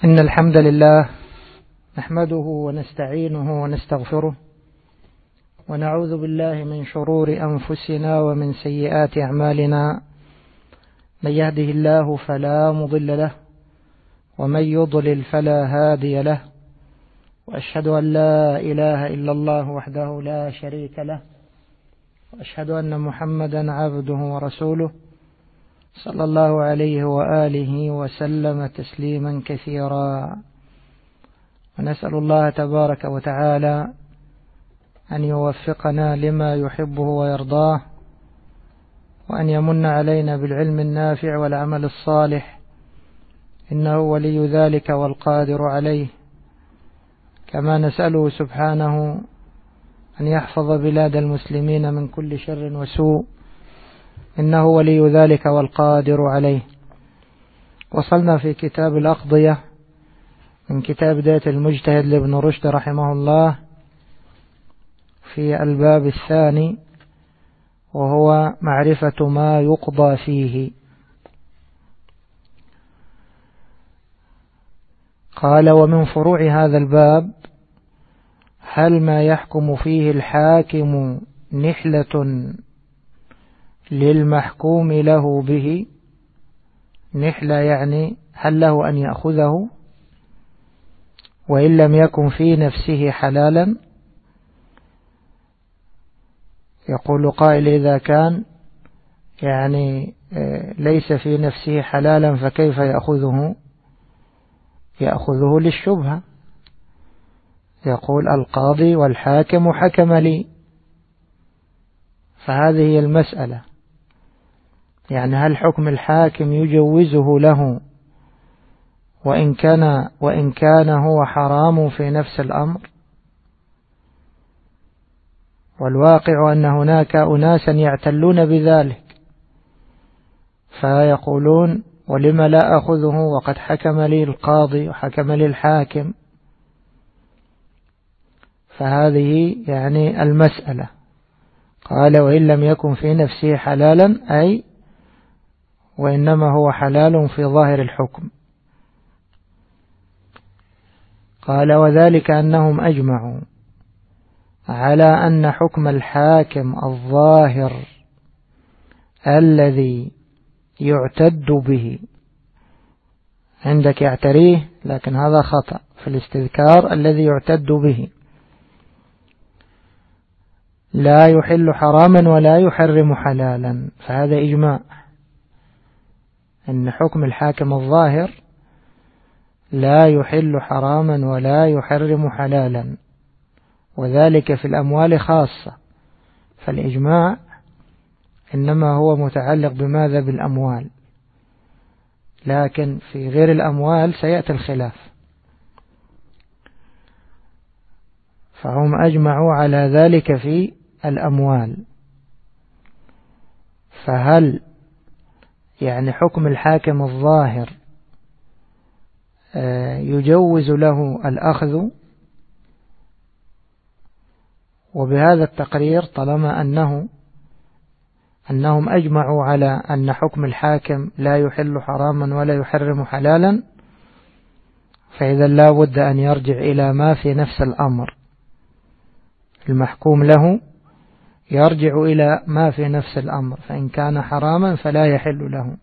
إن الحمد لله نحمده ونستعينه ونستغفره ونعوذ بالله من شرور أنفسنا ومن سيئات أعمالنا. من يهده الله فلا مضل له ومن يضلل فلا هادي له، وأشهد أن لا إله إلا الله وحده لا شريك له، وأشهد أن محمدا عبده ورسوله صلى الله عليه وآله وسلم تسليما كثيرا. ونسأل الله تبارك وتعالى أن يوفقنا لما يحبه ويرضاه، وأن يمن علينا بالعلم النافع والعمل الصالح، إنه ولي ذلك والقادر عليه. كما نسأله سبحانه أن يحفظ بلاد المسلمين من كل شر وسوء، إنه ولي ذلك والقادر عليه. وصلنا في كتاب الأقضية من كتاب بداية المجتهد لابن رشد رحمه الله في الباب الثاني، وهو معرفة ما يقضى فيه. قال: ومن فروع هذا الباب هل ما يحكم فيه الحاكم نحلة للمحكوم له به. نحلة يعني هل له أن يأخذه وإن لم يكن في نفسه حلالا. يقول قائل: إذا كان يعني ليس في نفسه حلالا فكيف يأخذه؟ يأخذه للشبهة. يقول: القاضي والحاكم حكم لي. فهذه هي المسألة، يعني هل حكم الحاكم يجوزه له وإن كان هو حرام في نفس الأمر؟ والواقع أن هناك أناسا يعتلون بذلك، فيقولون: ولم لا أخذه وقد حكم لي القاضي وحكم لي الحاكم. فهذه يعني المسألة. قال: وإن لم يكن في نفسه حلالا، أي وإنما هو حلال في ظاهر الحكم. قال: وذلك أنهم أجمعوا على أن حكم الحاكم الظاهر الذي يعتد به، عندك يعتريه لكن هذا خطأ في الاستذكار، الذي يعتد به لا يحل حراما ولا يحرم حلالا. فهذا إجماع أن حكم الحاكم الظاهر لا يحل حراما ولا يحرم حلالا، وذلك في الأموال خاصة. فالإجماع إنما هو متعلق بماذا؟ بالأموال، لكن في غير الأموال سيأتي الخلاف. فهم أجمعوا على ذلك في الأموال. فهل يعني حكم الحاكم الظاهر يجوز له الأخذ؟ وبهذا التقرير طالما أنهم أجمعوا على أن حكم الحاكم لا يحل حراما ولا يحرم حلالا، فإذا لا بد أن يرجع إلى ما في نفس الأمر. المحكوم له يرجع إلى ما في نفس الأمر، فإن كان حراما فلا يحل له.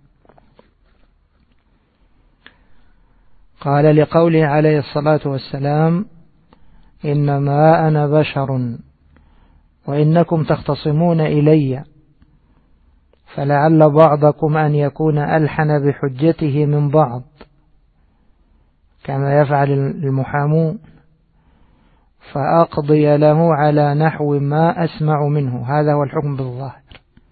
قال: لقوله عليه الصلاة والسلام: إنما أنا بشر وإنكم تختصمون إلي، فلعل بعضكم أن يكون ألحن بحجته من بعض، كما يفعل المحامون، فأقضي له على نحو ما أسمع منه. هذا هو الحكم بالظاهر.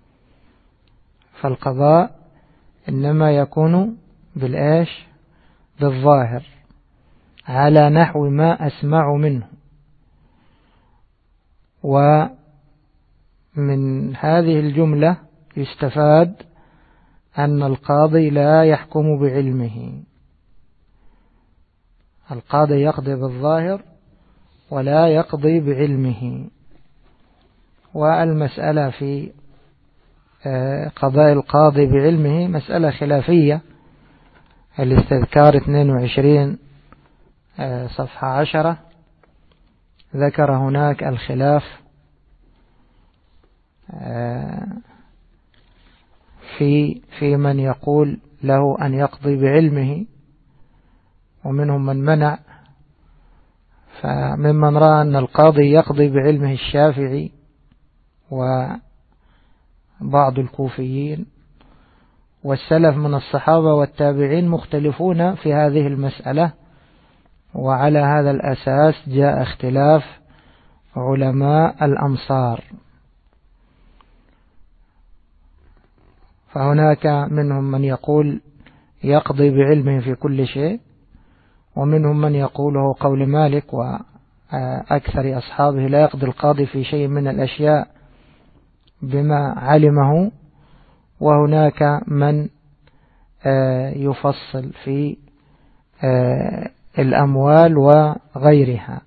فالقضاء إنما يكون بالظاهر، على نحو ما أسمع منه. ومن هذه الجملة يستفاد أن القاضي لا يحكم بعلمه. القاضي يقضي بالظاهر ولا يقضي بعلمه. والمسألة في قضاء القاضي بعلمه مسألة خلافية. الاستذكار 22 صفحة 10 ذكر هناك الخلاف في من يقول له أن يقضي بعلمه، ومنهم من منع. فممن رأى أن القاضي يقضي بعلمه الشافعي وبعض الكوفيين، والسلف من الصحابة والتابعين مختلفون في هذه المسألة، وعلى هذا الأساس جاء اختلاف علماء الأمصار. فهناك منهم من يقول يقضي بعلمه في كل شيء، ومنهم من يقوله قول مالك وأكثر أصحابه لا يقضي القاضي في شيء من الأشياء بما علمه، وهناك من يفصل في الأموال وغيرها.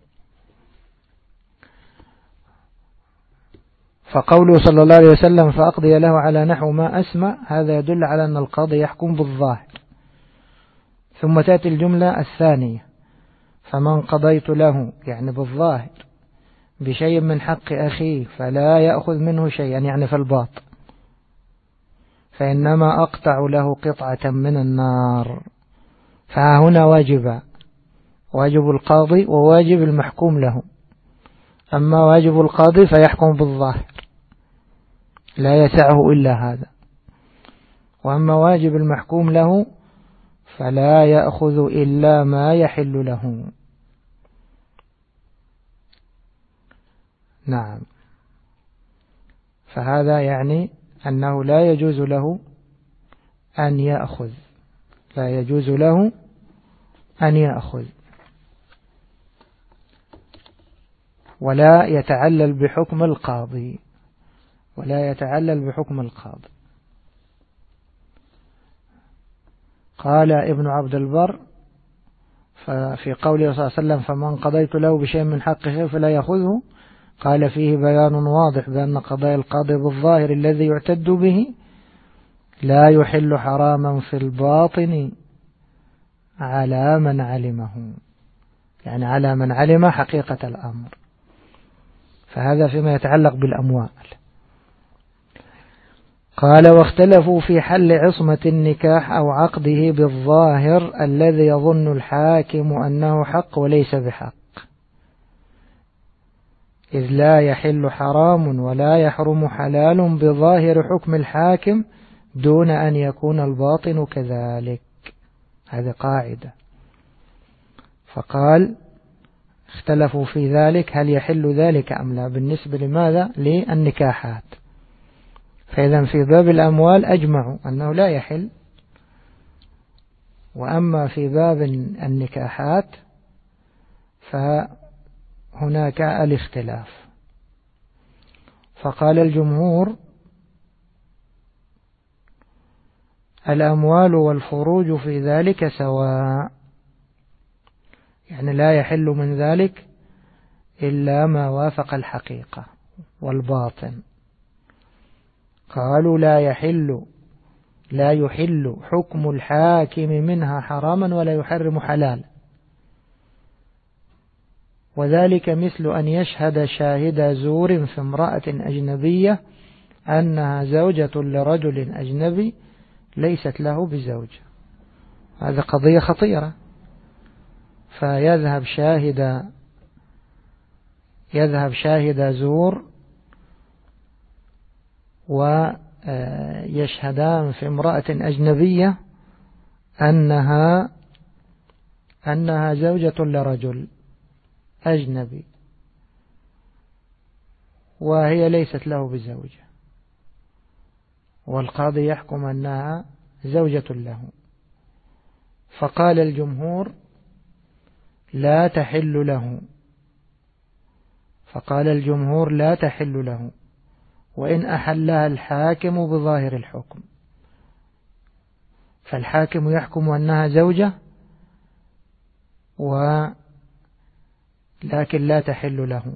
فقوله صلى الله عليه وسلم فأقضي له على نحو ما أسمع، هذا يدل على أن القاضي يحكم بالظاهر. ثم تأتي الجملة الثانية فمن قضيت له، يعني بالظاهر، بشيء من حق أخيه فلا يأخذ منه شيئا، يعني في الباطن، فإنما أقطع له قطعة من النار. فهنا واجب القاضي وواجب المحكوم له. أما واجب القاضي فيحكم بالظاهر لا يسعه إلا هذا، وأما واجب المحكوم له فلا يأخذ إلا ما يحل له. نعم. فهذا يعني أنه لا يجوز له أن يأخذ، لا يجوز له أن يأخذ، ولا يتعلل بحكم القاضي، ولا يتعلل بحكم القاضي. قال ابن عبد البر في قوله صلى الله عليه وسلم فمن قضيت له بشيء من حقه فلا يأخذه، قال فيه بيان واضح بأن قضاء القاضي بالظاهر الذي يعتد به لا يحل حراما في الباطن على من علمه، يعني على من علم حقيقة الأمر. فهذا فيما يتعلق بالأموال. قال واختلفوا في حل عصمة النكاح أو عقده بالظاهر الذي يظن الحاكم أنه حق وليس بحق، إذ لا يحل حرام ولا يحرم حلال بظاهر حكم الحاكم دون أن يكون الباطن كذلك. هذه قاعدة. فقال اختلفوا في ذلك هل يحل ذلك أم لا، بالنسبة لماذا؟ للنكاحات. فإذا في باب الأموال أجمعوا أنه لا يحل، وأما في باب النكاحات فهناك الاختلاف. فقال الجمهور الأموال والفروج في ذلك سواء، يعني لا يحل من ذلك إلا ما وافق الحقيقة والباطن. قالوا لا يحل حكم الحاكم منها حراما ولا يحرم حلالا، وذلك مثل أن يشهد شاهد زور في امرأة أجنبية أنها زوجة لرجل أجنبي ليست له بزوجة. هذا قضية خطيرة. فيذهب شاهد زور ويشهدان في امرأة أجنبية أنها زوجة لرجل أجنبي وهي ليست له بزوجة، والقاضي يحكم أنها زوجة له. فقال الجمهور لا تحل له، وإن أحلها الحاكم بظاهر الحكم. فالحاكم يحكم أنها زوجة لكن لا تحل له.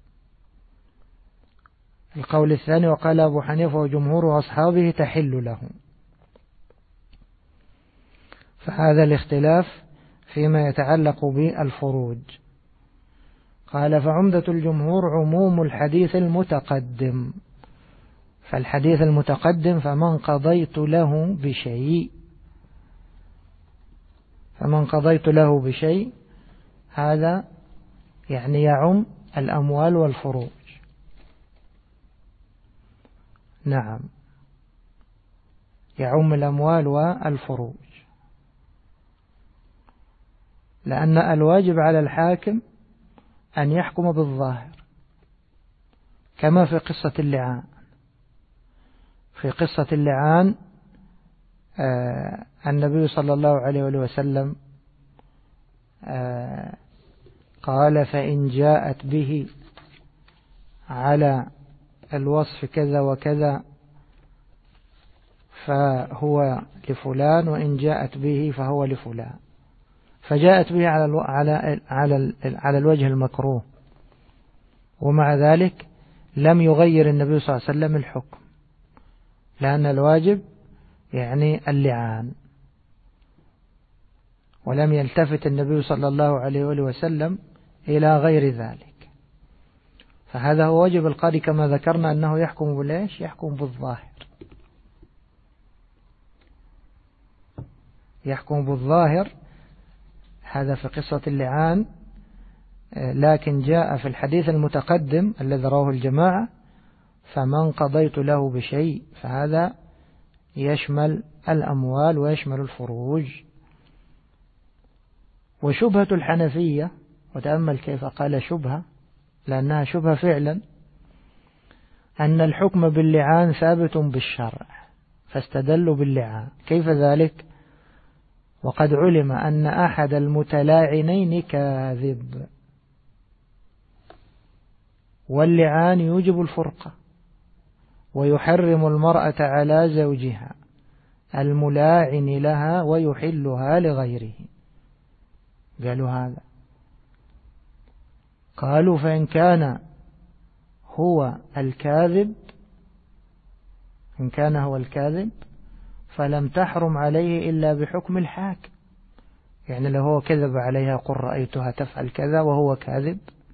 القول الثاني وقال أبو حنيفة وجمهور أصحابه تحل له. فهذا الاختلاف فيما يتعلق بالفروج. قال فعمدة الجمهور عموم الحديث المتقدم، فالحديث المتقدم فمن قضيت له بشيء هذا يعني يعم الأموال والفروج. نعم، يعم الأموال والفروج، لأن الواجب على الحاكم أن يحكم بالظاهر، كما في قصة اللعان. في قصة اللعان النبي صلى الله عليه وسلم قال فإن جاءت به على الوصف كذا وكذا فهو لفلان، وإن جاءت به فهو لفلان، فجاءت به على الوجه المكروه، ومع ذلك لم يغير النبي صلى الله عليه وسلم الحكم، لأن الواجب يعني اللعان، ولم يلتفت النبي صلى الله عليه وسلم إلى غير ذلك. فهذا هو واجب القاضي كما ذكرنا، أنه يحكم بالإيش؟ يحكم بالظاهر، يحكم بالظاهر. هذا في قصة اللعان. لكن جاء في الحديث المتقدم الذي رواه الجماعة فمن قضيت له بشيء، فهذا يشمل الأموال ويشمل الفروج. وشبهة الحنفية، وتأمل كيف قال شبهة، لأنها شبهة فعلا، أن الحكم باللعان ثابت بالشرع، فاستدلوا باللعان. كيف ذلك؟ وقد علم أن أحد المتلاعنين كاذب، واللعان يوجب الفرقة ويحرم المرأة على زوجها الملاعن لها ويحلها لغيره. قالوا هذا، قالوا فإن كان هو الكاذب، إن كان هو الكاذب فلم تحرم عليه إلا بحكم الحاكم. يعني لو هو كذب عليها قل رأيتها تفعل كذا وهو كاذب،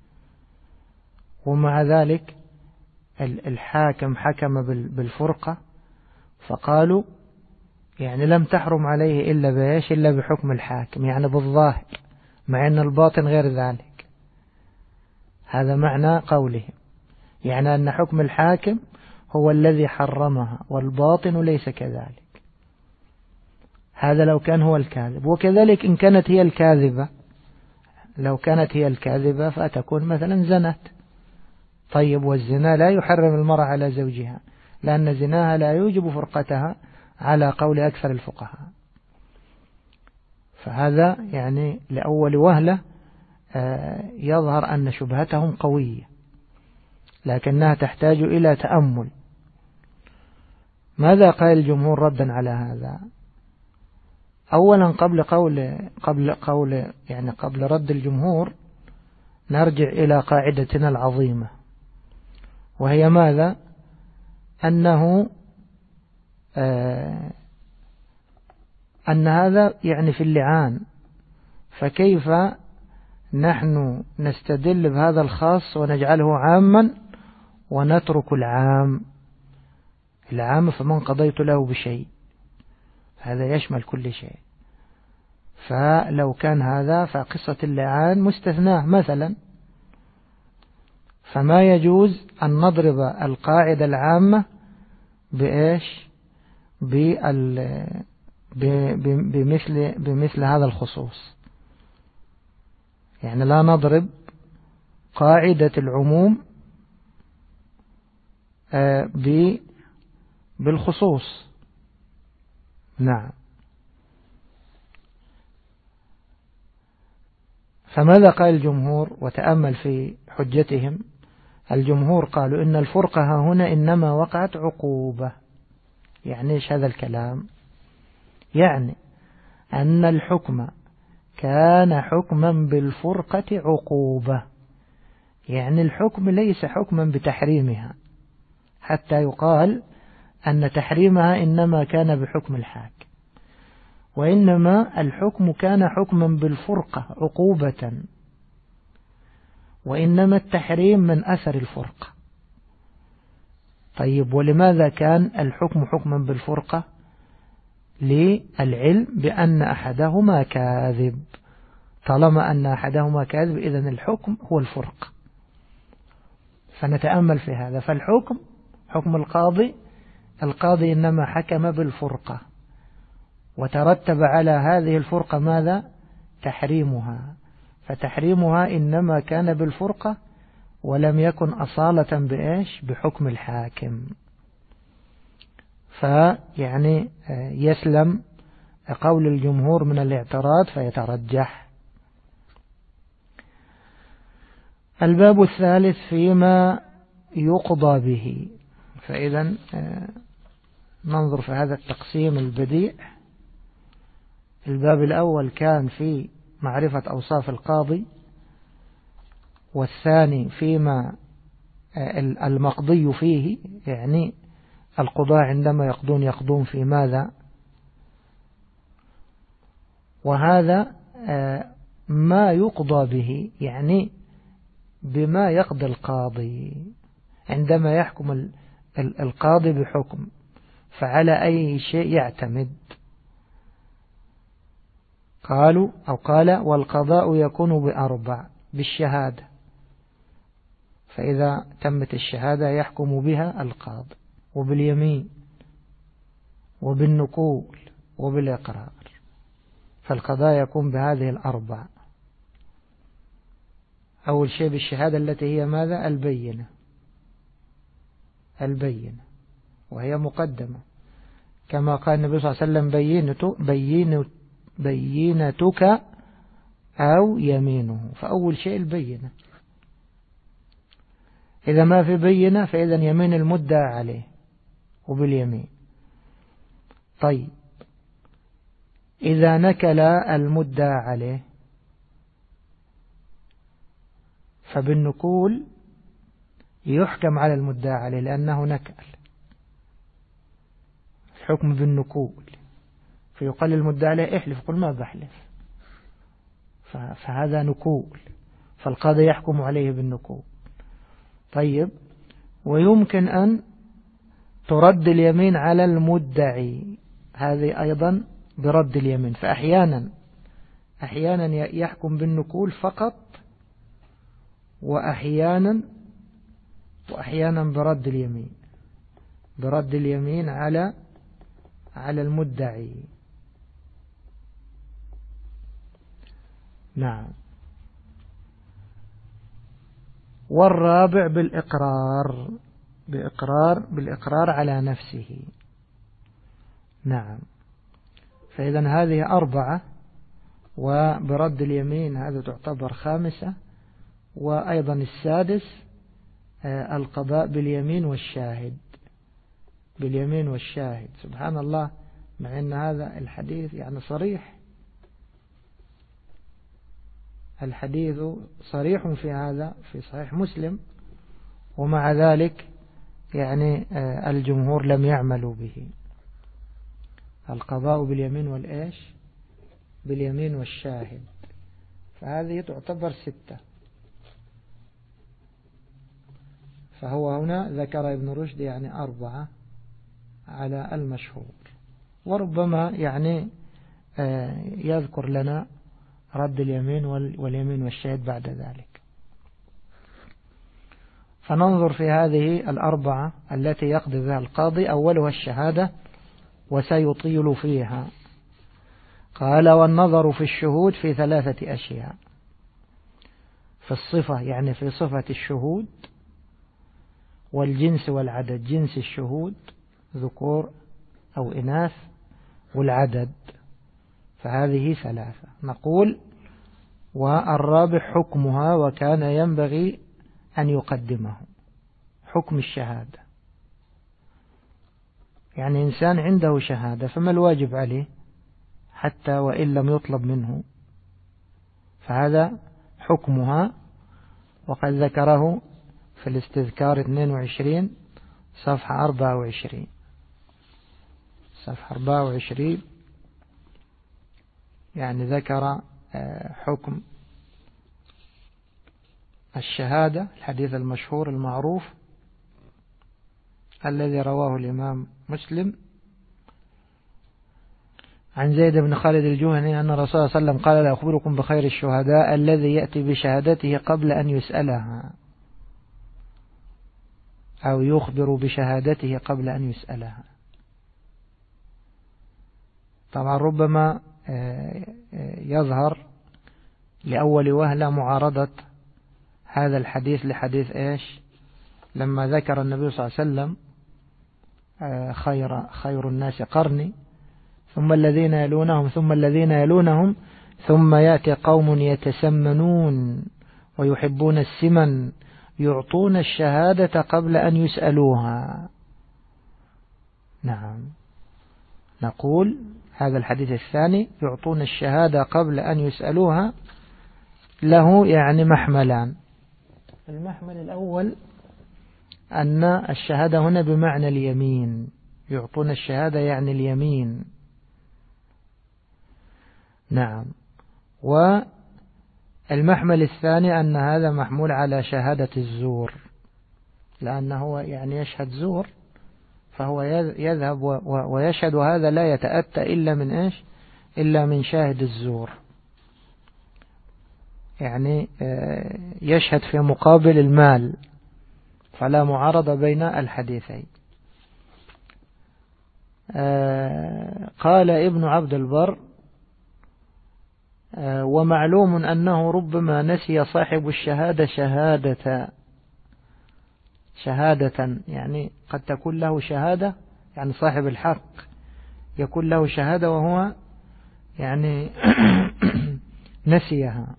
ومع ذلك الحاكم حكم بالفرقة، فقالوا يعني لم تحرم عليه إلا بإيش؟ إلا بحكم الحاكم، يعني بالظاهر، مع أن الباطن غير ذلك. هذا معنى قولهم، يعني أن حكم الحاكم هو الذي حرمها والباطن ليس كذلك. هذا لو كان هو الكاذب. وكذلك إن كانت هي الكاذبة، لو كانت هي الكاذبة فتكون مثلا زنت. طيب، والزنا لا يحرم المرأة على زوجها، لأن زناها لا يوجب فرقتها على قول أكثر الفقهاء. فهذا يعني لأول وهلة يظهر أن شبهتهم قوية، لكنها تحتاج إلى تأمل. ماذا قال الجمهور ردا على هذا؟ أولا قبل رد الجمهور نرجع إلى قاعدتنا العظيمة، وهي ماذا؟ أن هذا يعني في اللعان، فكيف نحن نستدل بهذا الخاص ونجعله عاما ونترك العام فمن قضيت له بشيء، هذا يشمل كل شيء. فلو كان هذا فقصة اللعان مستثناه مثلا، فما يجوز أن نضرب القاعدة العامة بإيش؟ بمثل هذا الخصوص. يعني لا نضرب قاعدة العموم بالخصوص. نعم. فماذا قال الجمهور؟ وتأمل في حجتهم. الجمهور قالوا إن الفرقة هنا إنما وقعت عقوبة. يعني إيش هذا الكلام؟ يعني أن الحكم كان حكما بالفرقة عقوبة، يعني الحكم ليس حكما بتحريمها، حتى يقال أن تحريمها إنما كان بحكم الحاكم. وإنما الحكم كان حكما بالفرقة عقوبة، وإنما التحريم من أثر الفرقة. طيب ولماذا كان الحكم حكما بالفرقة؟ للعلم بأن أحدهما كاذب، طالما أن أحدهما كاذب إذن الحكم هو الفرقة. فنتأمل في هذا. فالحكم حكم القاضي إنما حكم بالفرقة، وترتب على هذه الفرقة ماذا؟ تحريمها، فتحريمها إنما كان بالفرقة ولم يكن أصالة بإيش؟ بحكم الحاكم. فيعني يسلم قول الجمهور من الاعتراض فيترجح. الباب الثالث فيما يقضى به. فإذا ننظر في هذا التقسيم البديع. الباب الأول كان في معرفة أوصاف القاضي، والثاني فيما المقضي فيه، يعني القضاء عندما يقضون في ماذا؟ وهذا ما يقضى به، يعني بما يقضي القاضي. عندما يحكم القاضي بحكم فعلى أي شيء يعتمد؟ قال والقضاء يكون بأربع: بالشهادة، فإذا تمت الشهادة يحكم بها القاضي، وباليمين، وبالنقول، وبالإقرار. فالقضاء يكون بهذه الأربع. أول شيء بالشهادة التي هي ماذا؟ البينة، وهي مقدمة، كما قال النبي صلى الله عليه وسلم: بينتك أو يمينه. فأول شيء البينة. إذا ما في بينة فإذا يمين المدعى عليه وباليمين. طيب إذا نكل المدعى عليه فبالنكول يحكم على المدعى عليه لأنه نكل، الحكم بالنكول. فيقال المدعى عليه: احلف. قل ما بحلف. فهذا نكول، فالقاضي يحكم عليه بالنكول. طيب ويمكن أن ترد اليمين على المدعي، هذه أيضا برد اليمين. فأحيانا يحكم بالنكول فقط، وأحيانا برد اليمين على المدعي. نعم. والرابع بالإقرار على نفسه. نعم. فإذا هذه أربعة، وبرد اليمين هذا تعتبر خامسة. وأيضا السادس القضاء باليمين والشاهد. سبحان الله، مع أن هذا الحديث يعني صريح، الحديث صريح في هذا في صحيح مسلم، ومع ذلك يعني الجمهور لم يعملوا به. القضاء باليمين والشاهد. فهذه تعتبر 6. فهو هنا ذكر ابن رشد يعني 4 على المشهور، وربما يعني يذكر لنا رد اليمين واليمين والشاهد بعد ذلك. فننظر في هذه 4 التي يقضي بها القاضي. أولها الشهادة، وسيطيل فيها. قال: والنظر في الشهود في 3 أشياء: في الصفة، يعني في صفة الشهود، والجنس والعدد، جنس الشهود ذكور أو إناث، والعدد. فهذه 3. نقول: والرابع حكمها، وكان ينبغي أن يقدمه. حكم الشهادة، يعني إنسان عنده شهادة، فما الواجب عليه حتى وإن لم يطلب منه؟ فهذا حكمها، وقد ذكره في الاستذكار 22 صفحة 24. يعني ذكر حكم الشهادة، الحديث المشهور المعروف الذي رواه الإمام مسلم عن زيد بن خالد الجهني أن الرسول صلى الله عليه وسلم قال: لا أخبركم بخير الشهداء الذي يأتي بشهادته قبل أن يسألها، أو يخبر بشهادته قبل أن يسألها. طبعا ربما يظهر لأول وهلة معارضة هذا الحديث لحديث إيش؟ لما ذكر النبي صلى الله عليه وسلم خير الناس قرني ثم الذين يلونهم ثم الذين يلونهم ثم يأتي قوم يتسمنون ويحبون السمن يعطون الشهادة قبل أن يسألوها. نعم، نقول هذا الحديث الثاني يعطون الشهادة قبل أن يسألوها له يعني محملان. المحمل الأول أن الشهادة هنا بمعنى اليمين، يعطون الشهادة يعني اليمين. نعم. والمحمل الثاني أن هذا محمول على شهادة الزور، لأنه يعني يشهد زور، فهو يذهب ويشهد، هذا لا يتأتى إلا من إيش؟ إلا من شاهد الزور، يعني يشهد في مقابل المال، فلا معارضة بين الحديثين. قال ابن عبد البر: ومعلوم أنه ربما نسي صاحب الشهادة شهادة، يعني قد تكون له شهادة، يعني صاحب الحق يكون له شهادة وهو يعني نسيها.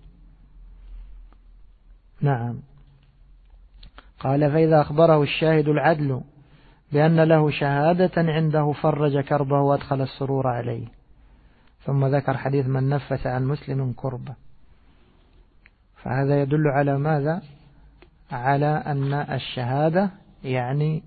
نعم. قال: فإذا أخبره الشاهد العدل بأن له شهادة عنده فرج كربه وأدخل السرور عليه. ثم ذكر حديث من نفس عن مسلم كربة. فهذا يدل على ماذا؟ على أن الشهادة يعني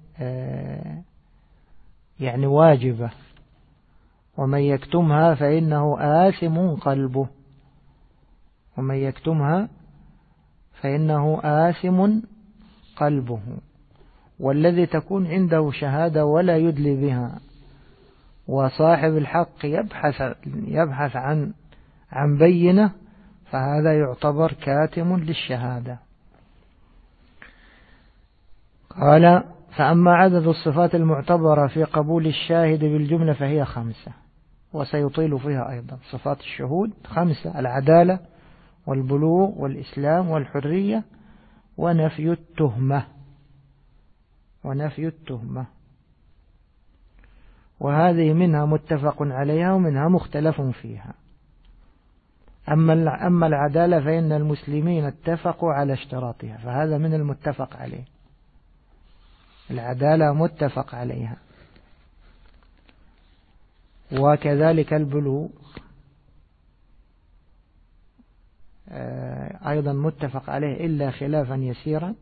واجبة، ومن يكتمها فإنه آثم قلبه، ومن يكتمها فإنه آثم قلبه. والذي تكون عنده شهادة ولا يدلي بها، وصاحب الحق يبحث عن بينة، فهذا يعتبر كاتم للشهادة. قال: فأما عدد الصفات المعتبرة في قبول الشاهد بالجملة فهي 5، وسيطيل فيها أيضا. صفات الشهود 5: العدالة والبلوغ والإسلام والحرية ونفي التهمة. وهذه منها متفق عليها ومنها مختلف فيها. أما العدالة فإن المسلمين اتفقوا على اشتراطها، فهذا من المتفق عليه، العدالة متفق عليها. وكذلك البلوغ أيضا متفق عليه إلا خلافا يسيرا.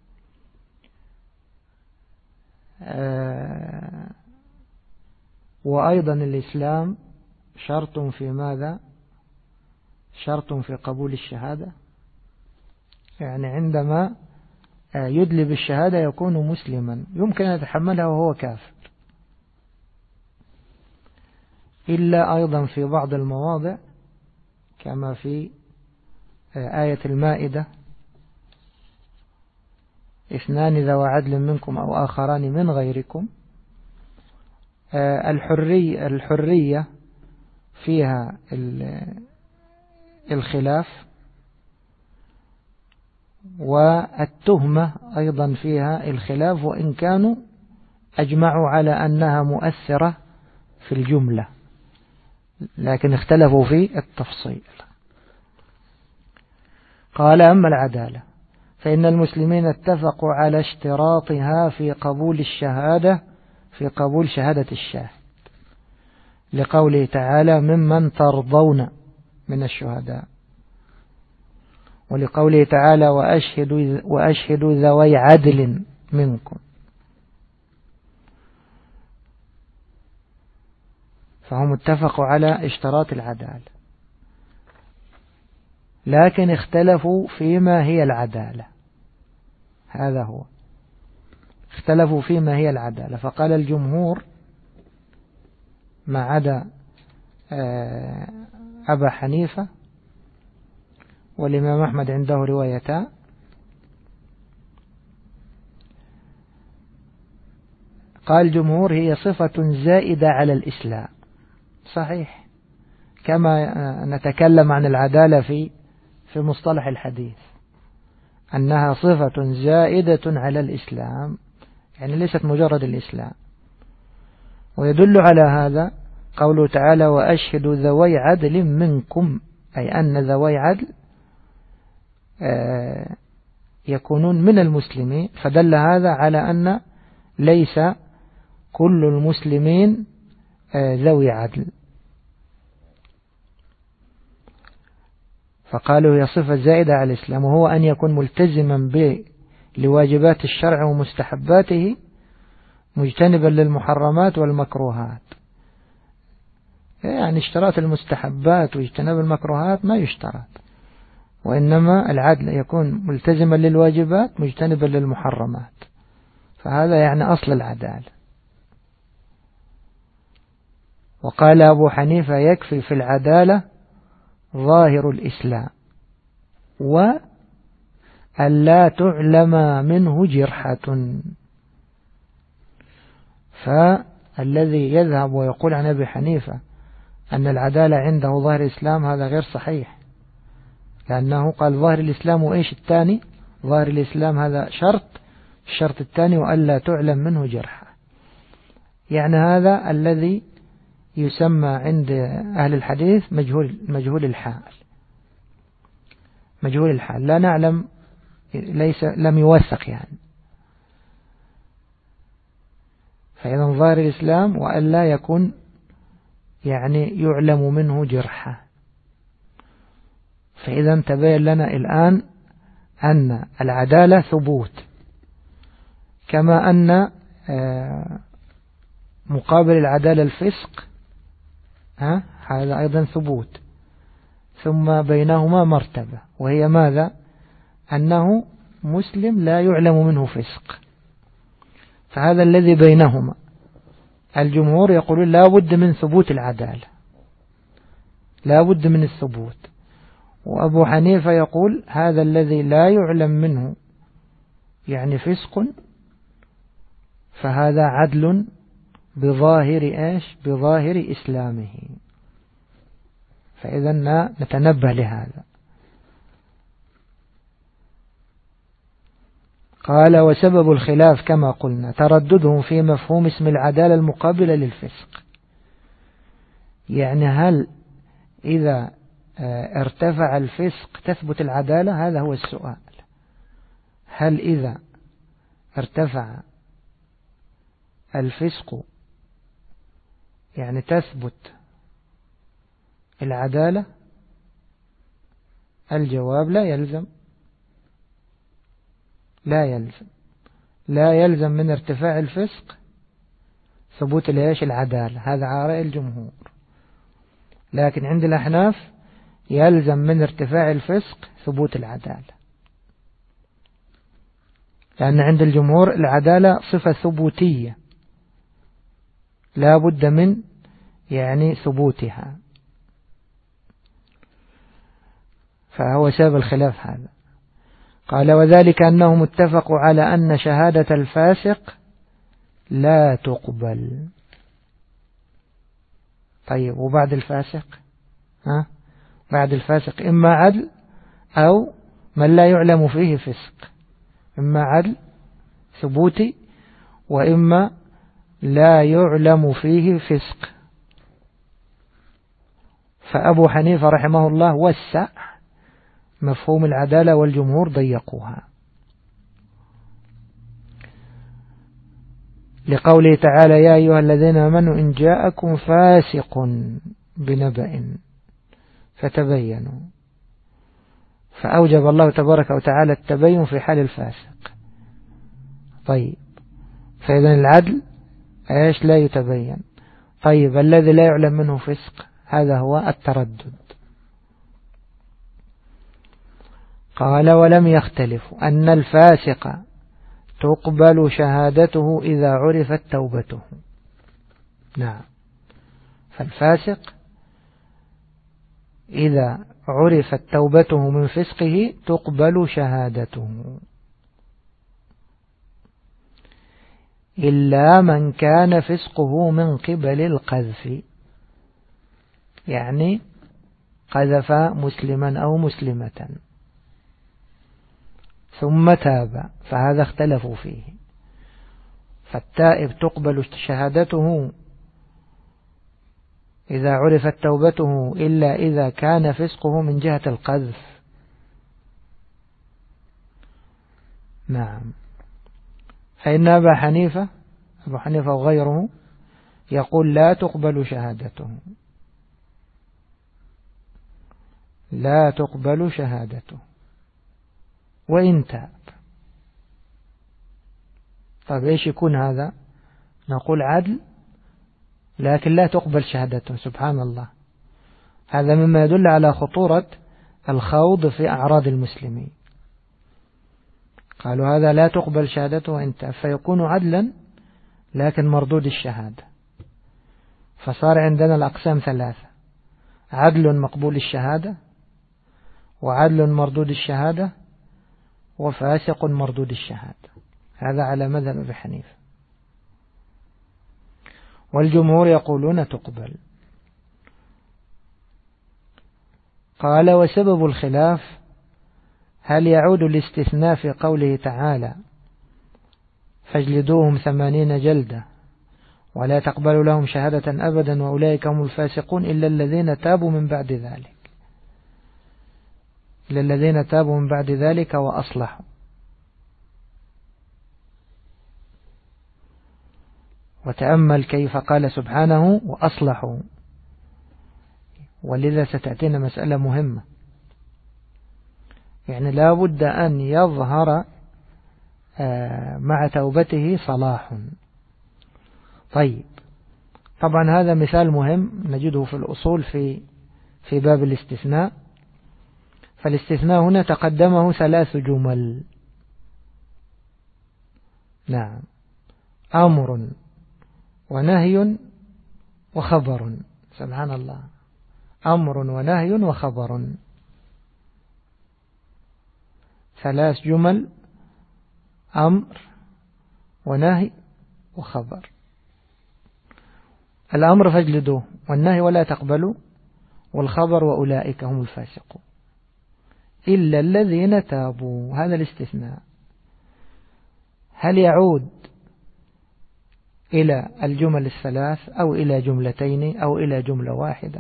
وأيضا الإسلام شرط في ماذا؟ شرط في قبول الشهادة، يعني عندما يدلي بالشهادة يكون مسلما، يمكن أن يتحملها وهو كافر، إلا أيضا في بعض المواضع كما في آية المائدة: 2 ذوى عدل منكم أو آخران من غيركم. الحرية فيها الخلاف، والتهمة أيضا فيها الخلاف، وإن كانوا أجمعوا على أنها مؤثرة في الجملة، لكن اختلفوا في التفصيل. قال: أما العدالة فإن المسلمين اتفقوا على اشتراطها في قبول الشهادة، في قبول شهادة الشاهد، لقوله تعالى: ممن ترضون من الشهداء، ولقوله تعالى: وأشهدوا ذوي عدل منكم. فهم اتفقوا على اشتراط العدالة. لكن اختلفوا فيما هي العدالة. هذا هو، اختلفوا فيما هي العدالة. فقال الجمهور ما عدا أبا حنيفة والإمام أحمد عنده روايتان، قال الجمهور هي صفة زائدة على الإسلام. صحيح، كما نتكلم عن العدالة في مصطلح الحديث أنها صفة زائدة على الإسلام، يعني ليست مجرد الإسلام. ويدل على هذا قوله تعالى وأشهدوا ذوي عدل منكم، أي أن ذوي عدل يكونون من المسلمين، فدل هذا على أن ليس كل المسلمين ذوي عدل. فقالوا هي صفة زائدة على الإسلام، وهو أن يكون ملتزما لواجبات الشرع ومستحباته، مجتنبا للمحرمات والمكروهات. يعني اشتراط المستحبات واجتناب المكروهات ما يشترط، وإنما العدل يكون ملتزما للواجبات مجتنبا للمحرمات. فهذا يعني أصل العدالة. وقال أبو حنيفة يكفي في العدالة ظاهر الإسلام وألا تعلم منه جرحة. فالذي يذهب ويقول عن أبي حنيفة أن العدالة عنده ظاهر الإسلام هذا غير صحيح، لأنه قال ظاهر الإسلام وإيش الثاني؟ ظاهر الإسلام هذا شرط، الشرط الثاني وألا تعلم منه جرحة. يعني هذا الذي يسمى عند أهل الحديث مجهول الحال. مجهول الحال لا نعلم، لم يوثق يعني. فإذا ظاهر الإسلام وألا يكون يعني يعلم منه جرحة. فإذا تبين لنا الآن أن العدالة ثبوت، كما أن مقابل العدالة الفسق، هذا أيضا ثبوت. ثم بينهما مرتبة، وهي ماذا؟ أنه مسلم لا يعلم منه فسق. فهذا الذي بينهما. الجمهور يقولون لا بد من ثبوت العدالة، لا بد من الثبوت. وأبو حنيفة يقول هذا الذي لا يعلم منه يعني فسق، فهذا عدل بظاهر إيش؟ بظاهر إسلامه. فإذا نتنبه لهذا. قال وسبب الخلاف كما قلنا ترددهم في مفهوم اسم العدالة المقابلة للفسق. يعني هل إذا ارتفع الفسق تثبت العدالة؟ هذا هو السؤال. هل إذا ارتفع الفسق يعني تثبت العدالة؟ الجواب لا يلزم. لا يلزم من ارتفاع الفسق ثبوت العدالة. هذا على رأي الجمهور. لكن عند الأحناف يلزم من ارتفاع الفسق ثبوت العدالة، لأن عند الجمهور العدالة صفة ثبوتية لا بد من يعني ثبوتها. فهو سبب الخلاف هذا. قال وذلك أنهم اتفقوا على أن شهادة الفاسق لا تقبل. طيب وبعد الفاسق؟ بعد الفاسق إما عدل أو من لا يعلم فيه فسق، إما عدل ثبوتي وإما لا يعلم فيه فسق. فأبو حنيفة رحمه الله وسع مفهوم العدالة والجمهور ضيقوها، لقوله تعالى يا أيها الذين آمنوا إن جاءكم فاسق بنبأ فتبينوا. فأوجب الله تبارك وتعالى التبين في حال الفاسق. طيب فإذا العدل ايش؟ لا يتبين. طيب الذي لا يعلم منه فسق هذا هو التردد. قال ولم يختلف أن الفاسق تقبل شهادته إذا عرفت توبته. نعم، فالفاسق إذا عرفت توبته من فسقه تقبل شهادته، إلا من كان فسقه من قبل القذف، يعني قذف مسلما أو مسلمة ثم تاب، فهذا اختلفوا فيه. فالتائب تقبل شهادته إذا عرفت توبته إلا إذا كان فسقه من جهة القذف. نعم، فإن أبا حنيفة وغيره يقول لا تقبل شهادته، لا تقبل شهادته وإن تاب. طيب إيش يكون هذا؟ نقول عدل لكن لا تقبل شهادته. سبحان الله، هذا مما يدل على خطورة الخوض في أعراض المسلمين. قالوا هذا لا تقبل شهادته وإن تاب، فيكون عدلا لكن مردود الشهادة. فصار عندنا الأقسام ثلاثة: عدل مقبول الشهادة، وعدل مردود الشهادة، وفاسق مردود الشهادة. هذا على مذهب أبي حنيفة، والجمهور يقولون تقبل. قال وسبب الخلاف هل يعود الاستثناء في قوله تعالى فاجلدوهم 80 جلدة ولا تقبلوا لهم شهادة أبدا وأولئك هم الفاسقون إلا الذين تابوا من بعد ذلك، إلا الذين تابوا من بعد ذلك وأصلحوا. وتأمل كيف قال سبحانه وأصلحوا، ولذا ستأتينا مسألة مهمة، يعني لا بد أن يظهر مع توبته صلاح. طيب، طبعا هذا مثال مهم نجده في الأصول في باب الاستثناء. فالاستثناء هنا تقدمه 3 جمل. نعم، أمر ونهي وخبر. سبحان الله، أمر ونهي وخبر، 3 جمل: أمر ونهي وخبر. الأمر فاجلدوه، والنهي ولا تقبلوا، والخبر وأولئك هم الفاسقون إلا الذين تابوا. هذا الاستثناء هل يعود إلى الجمل الثلاث أو إلى جملتين أو إلى جملة واحدة؟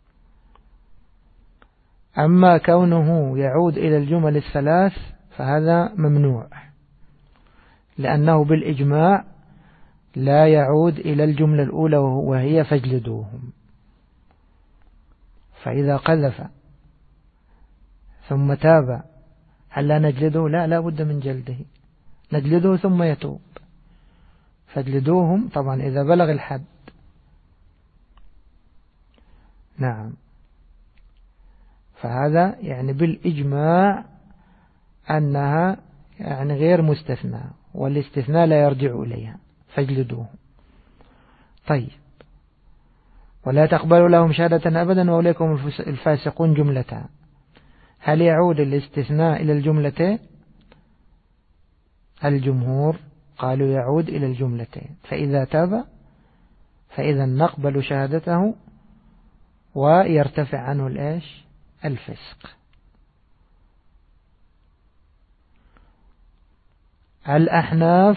أما كونه يعود إلى الجمل الثلاث فهذا ممنوع، لأنه بالإجماع لا يعود إلى الجملة الأولى وهي فاجلدوهم. فإذا قذف ثم تاب هل لا نجلده؟ لا بد من جلده، نجلده ثم يتوب. فاجلدوهم طبعا إذا بلغ الحد. نعم، فهذا يعني بالإجماع أنها يعني غير مستثنى، والاستثناء لا يرجع إليها، فاجلدوهم. طيب، ولا تقبلوا لهم شهادة أبدا وأولئكم الفاسقون جملتان. هل يعود الاستثناء إلى الجملتين؟ الجمهور قالوا يعود إلى الجملتين، فإذا تاب فإذا نقبل شهادته ويرتفع عنه الفسق. الأحناف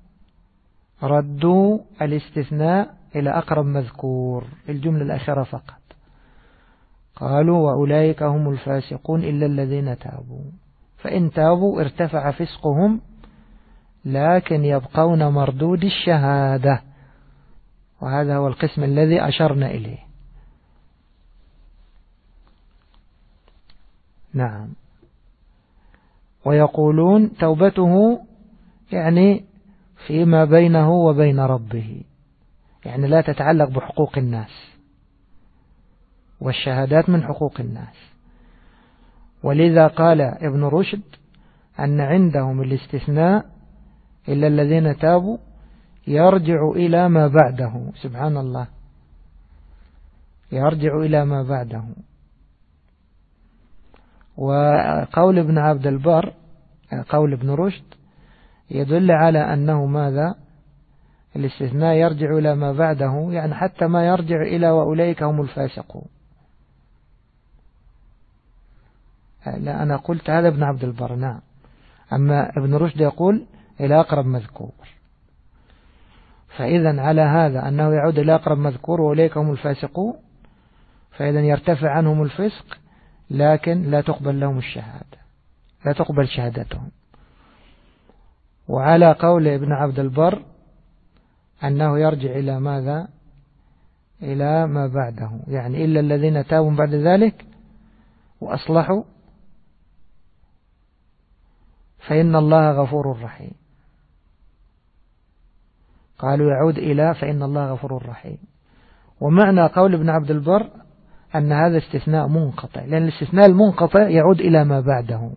ردوا الاستثناء إلى أقرب مذكور، الجملة الأخيرة فقط، قالوا وأولئك هم الفاسقون إلا الذين تابوا. فإن تابوا ارتفع فسقهم لكن يبقون مردود الشهادة، وهذا هو القسم الذي أشرنا إليه. نعم، ويقولون توبته يعني فيما بينه وبين ربه، يعني لا تتعلق بحقوق الناس، والشهادات من حقوق الناس. ولذا قال ابن رشد أن عندهم الاستثناء إلا الذين تابوا يرجع إلى ما بعده. سبحان الله، يرجع إلى ما بعده. وقول ابن عبد البر قول ابن رشد يدل على أنه ماذا؟ الاستثناء يرجع إلى ما بعده، يعني حتى ما يرجع إلى وأولئك هم الفاسقون. لا، أنا قلت هذا ابن عبد البر، نعم. أما ابن رشد يقول إلى أقرب مذكور. فإذا على هذا أنه يعود إلى أقرب مذكور وأولئك هم الفاسقون، فإذا يرتفع عنهم الفسق، لكن لا تقبل لهم الشهادة، لا تقبل شهادتهم. وعلى قول ابن عبد البر أنه يرجع إلى ماذا؟ إلى ما بعده، يعني إلا الذين تابوا بعد ذلك وأصلحوا فإن الله غفور رحيم. قالوا يعود إلى فإن الله غفور رحيم. ومعنى قول ابن عبد البر أن هذا استثناء منقطع، لأن الاستثناء المنقطع يعود إلى ما بعده،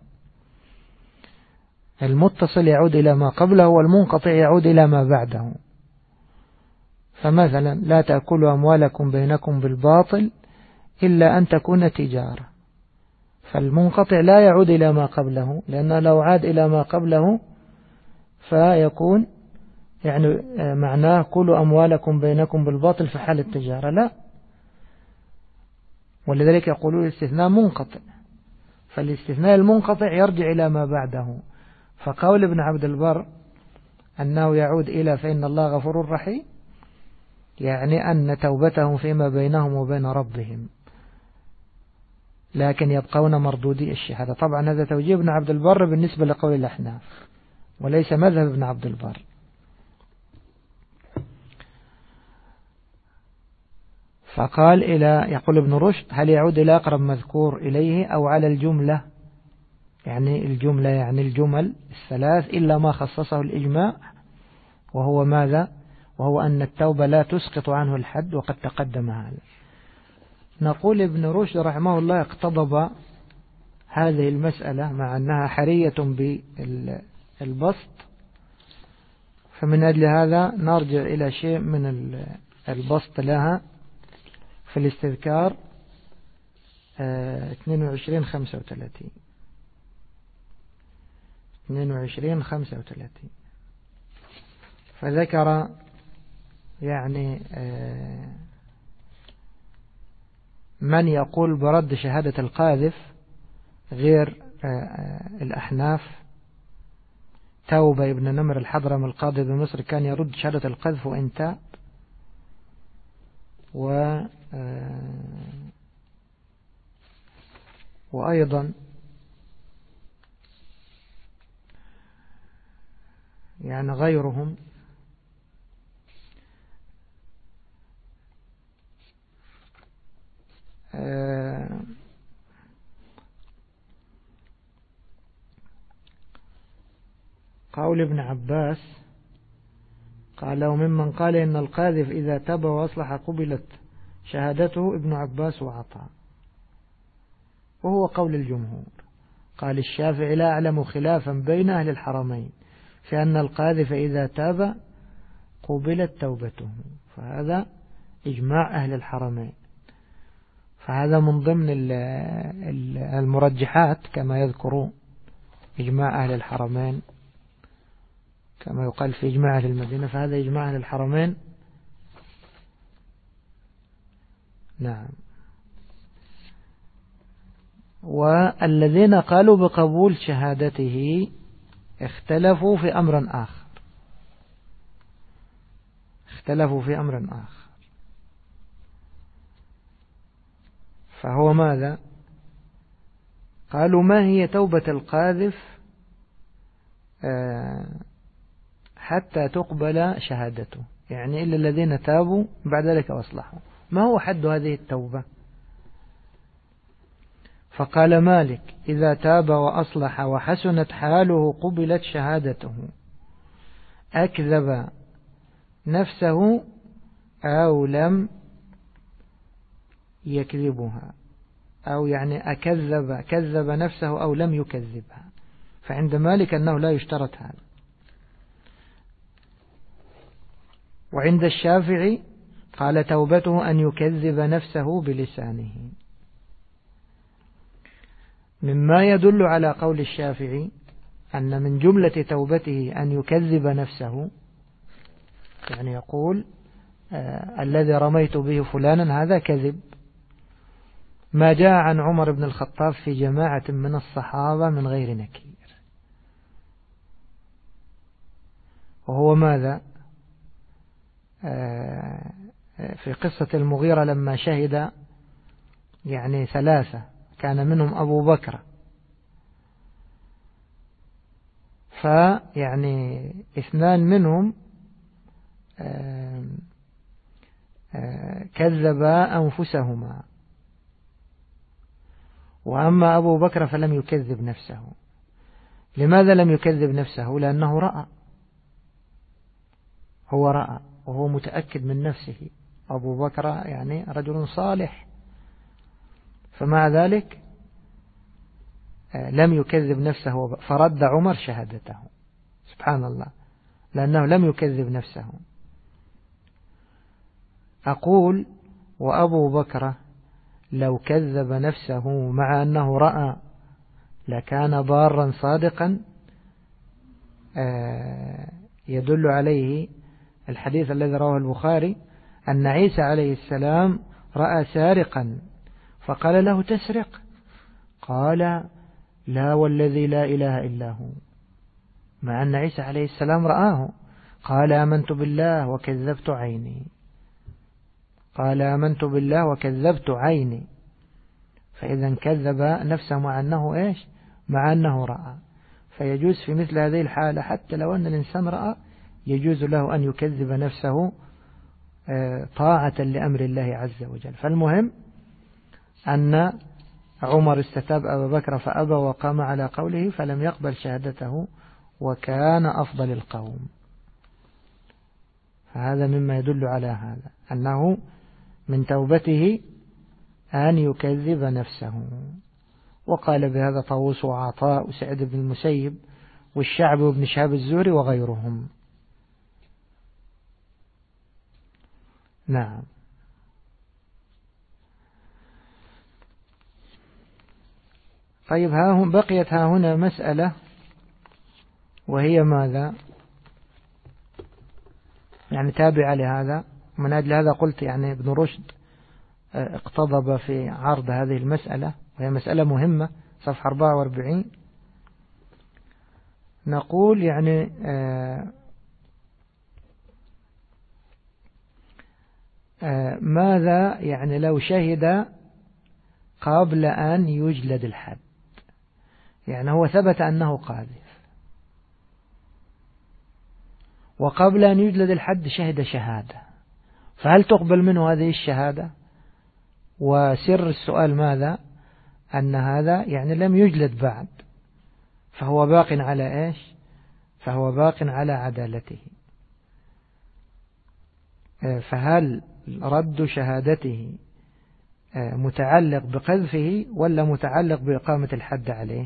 المتصل يعود إلى ما قبله والمنقطع يعود إلى ما بعده. فمثلا لا تأكلوا أموالكم بينكم بالباطل إلا أن تكون تجارة، فالمنقطع لا يعود إلى ما قبله، لأنه لو عاد إلى ما قبله فيكون يعني معناه كلوا أموالكم بينكم بالباطل في حال التجارة، لا. ولذلك يقولون الاستثناء منقطع، فالاستثناء المنقطع يرجع إلى ما بعده. فقول ابن عبد البر أنه يعود إلى فإن الله غفور رحيم، يعني أن توبتهم فيما بينهم وبين ربهم، لكن يبقون مردودي الشهادة. طبعا هذا توجيه ابن عبد البر بالنسبة لقول الأحناف، وليس مذهب ابن عبد البر. فقال يقول ابن رشد هل يعود إلى أقرب مذكور إليه أو على الجملة، يعني الجملة يعني الجمل الثلاث إلا ما خصصه الإجماع، وهو ماذا؟ وهو أن التوبة لا تسقط عنه الحد، وقد تقدم هذا. نقول ابن رشد رحمه الله اقتضب هذه المسألة مع أنها حرية بالبسط، فمن أجل هذا نرجع إلى شيء من البسط لها في الاستذكار 22-35. فذكر يعني من يقول برد شهادة القاذف غير الأحناف. توبة ابن نمر الحضرمي القاضي بمصر كان يرد شهادة القذف وإن تاب. وأيضا يعني غيرهم قول ابن عباس قال وممن قال إن القاذف إذا تاب وأصلح قبلت شهادته ابن عباس وعطاء، وهو قول الجمهور. قال الشافعي لا أعلم خلافا بين أهل الحرمين في أن القاذف إذا تاب قبلت توبته، فهذا إجماع أهل الحرمين. فهذا من ضمن المرجحات كما يذكرون إجماع أهل الحرمين، كما يقال في إجماع أهل المدينة، فهذا إجماع أهل الحرمين. نعم. والذين قالوا بقبول شهادته اختلفوا في أمر آخر، فهو ماذا؟ قالوا ما هي توبة القاذف حتى تقبل شهادته، يعني إلا الذين تابوا بعد ذلك وأصلحوا، ما هو حد هذه التوبة؟ فقال مالك إذا تاب وأصلح وحسنت حاله قبلت شهادته، أكذب نفسه أو لم يكذبها. أو يعني كذب نفسه أو لم يكذبها، فعند مالك أنه لا يشترط هذا. وعند الشافعي قال توبته أن يكذب نفسه بلسانه. مما يدل على قول الشافعي أن من جملة توبته أن يكذب نفسه، يعني يقول الذي رميت به فلانا هذا كذب، ما جاء عن عمر بن الخطاب في جماعة من الصحابة من غير نكير، وهو ماذا؟ في قصة المغيرة لما شهد يعني 3 كان منهم أبو بكر، فيعني 2 منهم كذبا أنفسهما، وأما أبو بكر فلم يكذب نفسه. لماذا لم يكذب نفسه؟ لأنه رأى، هو رأى وهو متأكد من نفسه. أبو بكر يعني رجل صالح، فمع ذلك لم يكذب نفسه، فرد عمر شهادته، سبحان الله، لأنه لم يكذب نفسه. أقول وأبو بكر لو كذب نفسه مع أنه رأى لكان بارا صادقا، يدل عليه الحديث الذي رواه البخاري أن عيسى عليه السلام رأى سارقا فقال له تسرق؟ قال لا والذي لا إله إلا هو، مع أن عيسى عليه السلام رآه. قال آمنت بالله وكذبت عيني، قال آمنت بالله وكذبت عيني. فإذا كذب نفسه مع أنه إيش؟ مع أنه رأى. فيجوز في مثل هذه الحالة حتى لو أن الإنسان رأى يجوز له أن يكذب نفسه طاعة لأمر الله عز وجل. فالمهم أن عمر استتاب أبا بكر فأبى وقام على قوله فلم يقبل شهادته وكان أفضل القوم. فهذا مما يدل على هذا، أنه من توبته أن يكذب نفسه. وقال بهذا طاووس وعطاء وسعيد بن المسيب والشعبي وابن شهاب الزهري وغيرهم. نعم. طيب بقيت ها هنا مسألة، وهي ماذا؟ يعني تابعة لهذا، من أجل هذا قلت يعني ابن رشد اقتضب في عرض هذه المسألة، وهي مسألة مهمة، صفحة 44. نقول يعني ماذا يعني لو شهد قبل أن يجلد الحد؟ يعني هو ثبت أنه قاذف، وقبل أن يجلد الحد شهد شهادة، فهل تقبل منه هذه الشهادة؟ وسر السؤال ماذا؟ أن هذا يعني لم يجلد بعد، فهو باق على إيش؟ فهو باق على عدالته. فهل رد شهادته متعلق بقذفه ولا متعلق بإقامة الحد عليه؟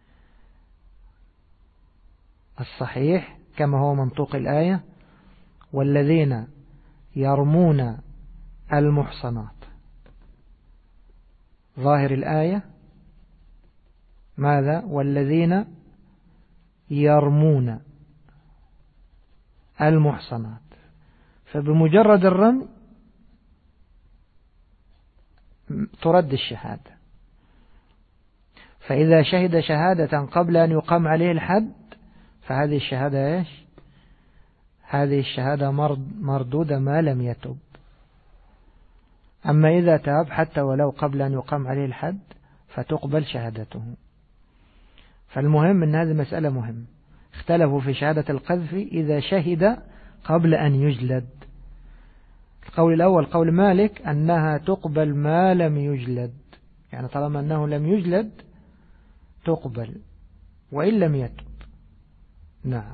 الصحيح كما هو منطوق الآية والذين يرمون المحصنات، ظاهر الآية ماذا؟ والذين يرمون المحصنات، فبمجرد الرمي ترد الشهادة. فإذا شهد شهادة قبل أن يقام عليه الحد فهذه الشهادة إيش؟ هذه الشهادة مردودة ما لم يتب. أما إذا تاب حتى ولو قبل أن يقام عليه الحد فتقبل شهادته. فالمهم أن هذه مسألة مهمة. اختلفوا في شهادة القذف إذا شهد قبل أن يجلد. القول الأول قول مالك أنها تقبل ما لم يجلد، يعني طالما أنه لم يجلد تقبل وإن لم يتب. نعم.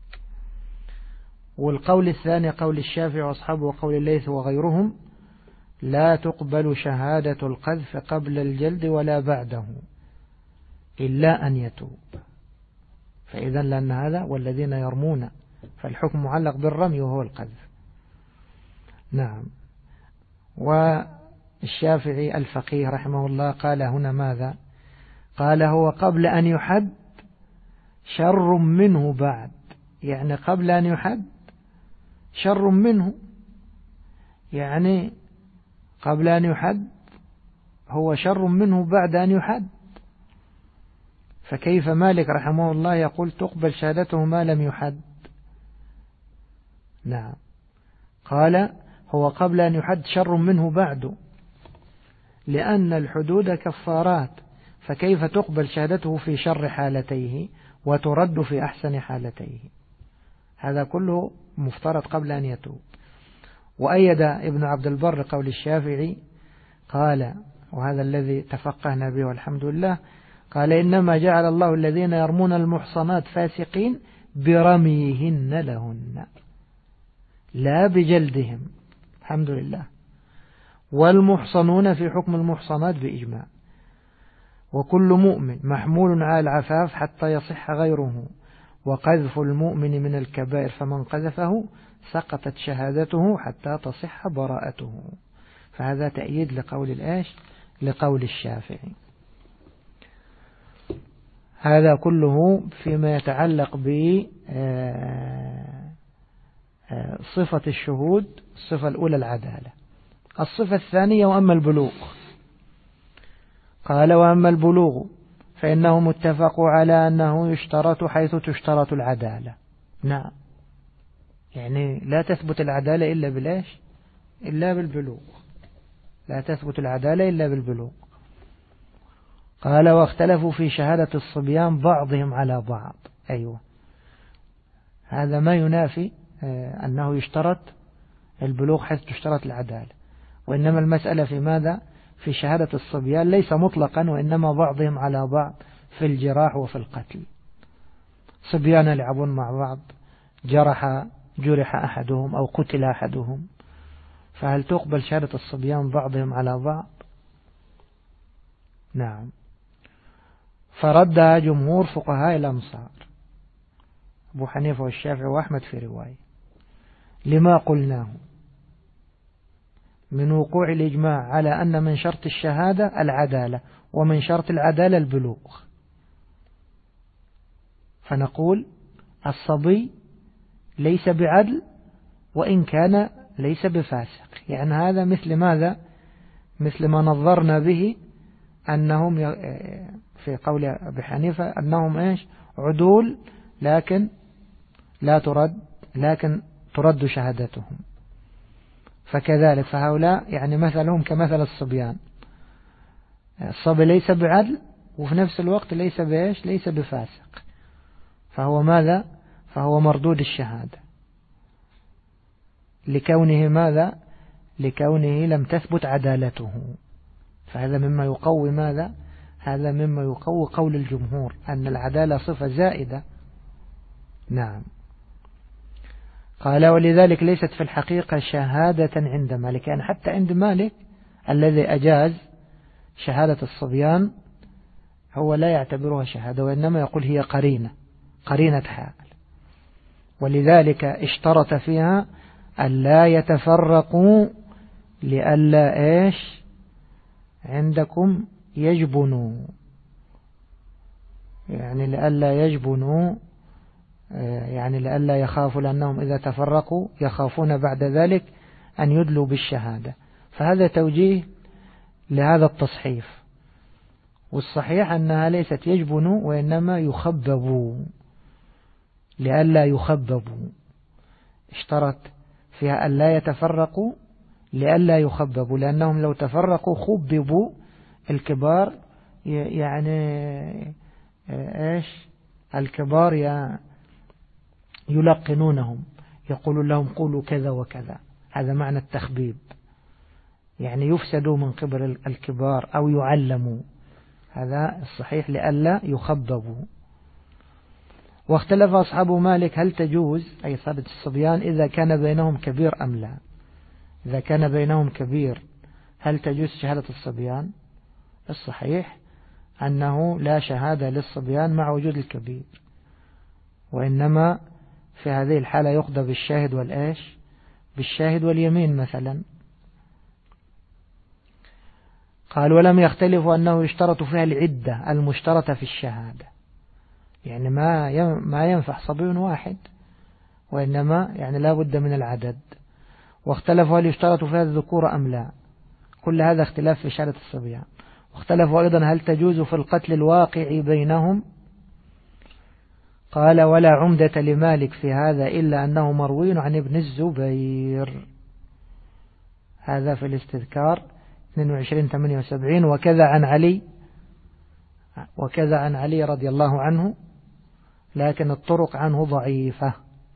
والقول الثاني قول الشافعي وأصحابه وقول الليث وغيرهم لا تقبل شهادة القذف قبل الجلد ولا بعده إلا أن يتوب. فإذا لأن هذا والذين يرمون فالحكم معلق بالرمي وهو القذف. نعم. والشافعي الفقيه رحمه الله قال هنا ماذا؟ قال هو قبل أن يحد شر منه بعد، يعني قبل أن يحد شر منه، يعني قبل أن يحد هو شر منه بعد أن يحد. فكيف مالك رحمه الله يقول تقبل شهادته ما لم يحد؟ نعم. قال هو قبل أن يحد شر منه بعد، لأن الحدود كفارات، فكيف تقبل شهادته في شر حالتيه وترد في أحسن حالتيه؟ هذا كله مفترض قبل أن يتوب. وأيد ابن عبد البر قول الشافعي قال، وهذا الذي تفقهنا به والحمد لله، قال إنما جعل الله الذين يرمون المحصنات فاسقين برميهن لهن لا بجلدهم، الحمد لله. والمحصنون في حكم المحصنات بإجماع. وكل مؤمن محمول على العفاف حتى يصح غيره، وقذف المؤمن من الكبائر، فمن قذفه سقطت شهادته حتى تصح براءته. فهذا تأييد لقول الآش لقول الشافعي. هذا كله فيما يتعلق بصفة الشهود. الصفة الأولى العدالة. الصفة الثانية وأما البلوغ، قال وأما البلوغ فإنهم اتفقوا على أنه يشترط حيث تشترط العدالة. نعم، يعني لا تثبت العدالة إلا بالإيش؟ إلا بالبلوغ. لا تثبت العدالة إلا بالبلوغ. قال واختلفوا في شهادة الصبيان بعضهم على بعض. أيوة، هذا ما ينافي أنه يشترط البلوغ حيث تشترط العدالة، وإنما المسألة في ماذا؟ في شهادة الصبيان ليس مطلقا، وإنما بعضهم على بعض في الجراح وفي القتل. صبيان يلعبون مع بعض، جرح أحدهم أو قتل أحدهم، فهل تقبل شهادة الصبيان بعضهم على بعض؟ نعم. فردها جمهور فقهاء الأمصار أبو حنيفة والشافعي وأحمد في رواية لما قلناه من وقوع الإجماع على أن من شرط الشهادة العدالة، ومن شرط العدالة البلوغ. فنقول الصبي ليس بعدل وإن كان ليس بفاسق، يعني هذا مثل ماذا؟ مثل ما نظرنا به أنهم في قول أبي حنيفة أنهم إيش؟ عدول لكن لا ترد، لكن ترد شهادتهم. فكذلك فهؤلاء يعني مثلهم كمثل الصبيان، الصبي ليس بعدل وفي نفس الوقت ليس بإيش؟ ليس بفاسق، فهو ماذا؟ فهو مردود الشهادة لكونه ماذا؟ لكونه لم تثبت عدالته. فهذا مما يقوي ماذا؟ هذا مما يقوي قول الجمهور أن العدالة صفة زائدة. نعم. قال ولذلك ليست في الحقيقة شهادة عند مالك، يعني حتى عند مالك الذي أجاز شهادة الصبيان هو لا يعتبرها شهادة، وإنما يقول هي قرينة حال. ولذلك اشترط فيها ألا يتفرقوا لألا إيش عندكم يجبنوا، يعني لألا يجبنوا، يعني لألا يخافوا، لأنهم إذا تفرقوا يخافون بعد ذلك أن يدلوا بالشهادة. فهذا توجيه لهذا التصحيف، والصحيح أنها ليست يجبنوا وإنما يخببوا، لألا يخببوا. اشترط فيها ألا يتفرقوا لألا يخببوا، لأنهم لو تفرقوا خببوا الكبار، يعني إيش الكبار يلقنونهم، يقولون لهم قولوا كذا وكذا، هذا معنى التخبيب، يعني يفسدوا من قبل الكبار أو يعلموا. هذا الصحيح لألا يخببوا. واختلف أصحاب مالك هل تجوز أي صلاة الصبيان إذا كان بينهم كبير أم لا. إذا كان بينهم كبير هل تجوز شهادة الصبيان؟ الصحيح أنه لا شهادة للصبيان مع وجود الكبير، وإنما في هذه الحالة يقضى بالشاهد والإيش، بالشاهد واليمين مثلا. قال ولم يختلفوا أنه يشترط فيها العدة المشترطة في الشهادة، يعني ما ينفع صبي واحد، وإنما يعني لا بد من العدد. واختلفوا هل يشترط فيها الذكور أم لا، كل هذا اختلاف في شهادة الصبيان. واختلفوا أيضا هل تجوز في القتل الواقع بينهم. قال ولا عمدة لمالك في هذا إلا أنه مروي عن ابن الزبير، هذا في الاستذكار 22-78. وكذا عن علي رضي الله عنه، لكن الطرق عنه ضعيفة،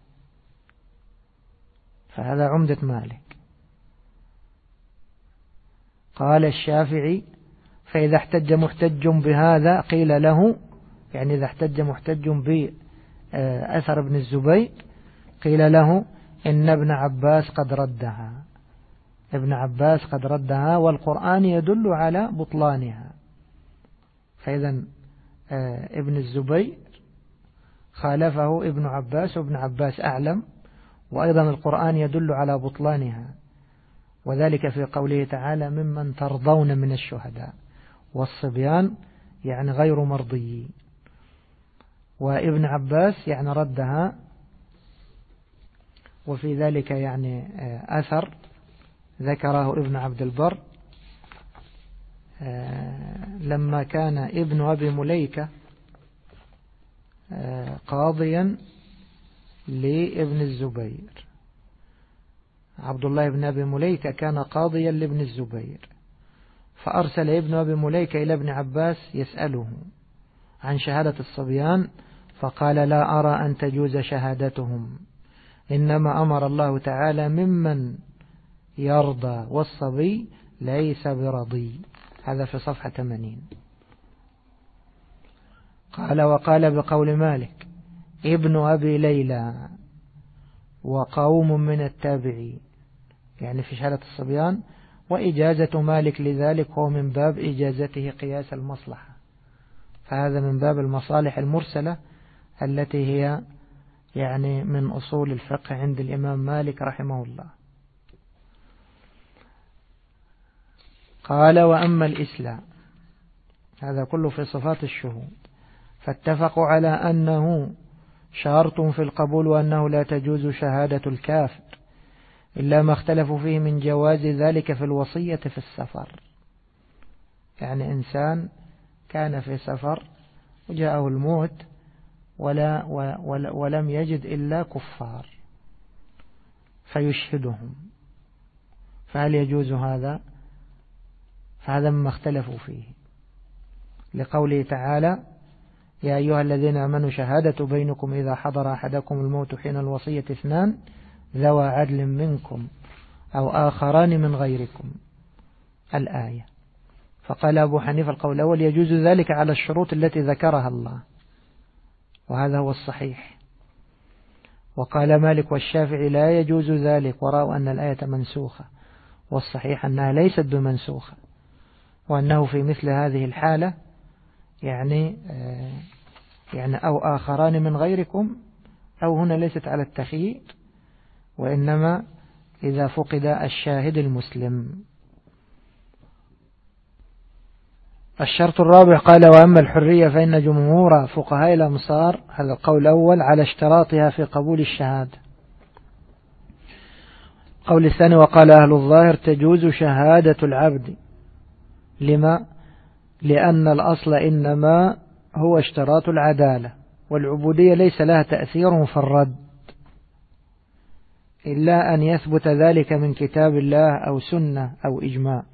فهذا عمدة مالك. قال الشافعي فإذا احتج محتج بهذا قيل له، يعني إذا احتج محتج بأثر ابن الزبير قيل له إن ابن عباس قد ردها، ابن عباس قد ردها والقرآن يدل على بطلانها. فإذا ابن الزبير خالفه ابن عباس، وابن عباس أعلم، وأيضا القرآن يدل على بطلانها، وذلك في قوله تعالى ممن ترضون من الشهداء، والصبيان يعني غير مرضيين، وابن عباس يعني ردها. وفي ذلك يعني أثر ذكره ابن عبد البر لما كان ابن أبي مليكة قاضيا لابن الزبير، عبد الله بن أبي مليكة كان قاضيا لابن الزبير، فأرسل ابن أبي مليكة إلى ابن عباس يسأله عن شهادة الصبيان، فقال لا أرى أن تجوز شهادتهم، إنما أمر الله تعالى ممن يرضى والصبي ليس برضي. هذا في صفحة 80. قال وقال بقول مالك ابن أبي ليلى وقوم من التابعين، يعني في شهادة الصبيان، وإجازة مالك لذلك هو من باب إجازته قياس المصلحة، فهذا من باب المصالح المرسلة التي هي يعني من أصول الفقه عند الإمام مالك رحمه الله. قال وأما الإسلام، هذا كله في صفات الشهود، فاتفقوا على أنه شرط في القبول، وأنه لا تجوز شهادة الكافر إلا ما اختلفوا فيه من جواز ذلك في الوصية في السفر. يعني إنسان كان في سفر وجاءه الموت ولم يجد إلا كفار فيشهدهم، فهل يجوز هذا؟ فهذا مما اختلفوا فيه، لقوله تعالى يا أيها الذين آمنوا شهادة بينكم إذا حضر أحدكم الموت حين الوصية 2 ذوى عدل منكم أو آخران من غيركم، الآية. فقال أبو حنيفة القول الأول يجوز ذلك على الشروط التي ذكرها الله، وهذا هو الصحيح. وقال مالك والشافعي لا يجوز ذلك، ورأوا أن الآية منسوخة، والصحيح أنها ليست بمنسوخة، وأنه في مثل هذه الحالة يعني أو آخران من غيركم، أو هنا ليست على التخيير، وإنما إذا فقد الشاهد المسلم. الشرط الرابع قال وأما الحرية فإن جمهور فقهاء الأمصار، هذا القول الأول، على اشتراطها في قبول الشهادة. القول الثاني وقال أهل الظاهر تجوز شهادة العبد. لما؟ لأن الأصل إنما هو اشتراط العدالة، والعبودية ليس لها تأثير في الرد إلا أن يثبت ذلك من كتاب الله أو سنة أو إجماع.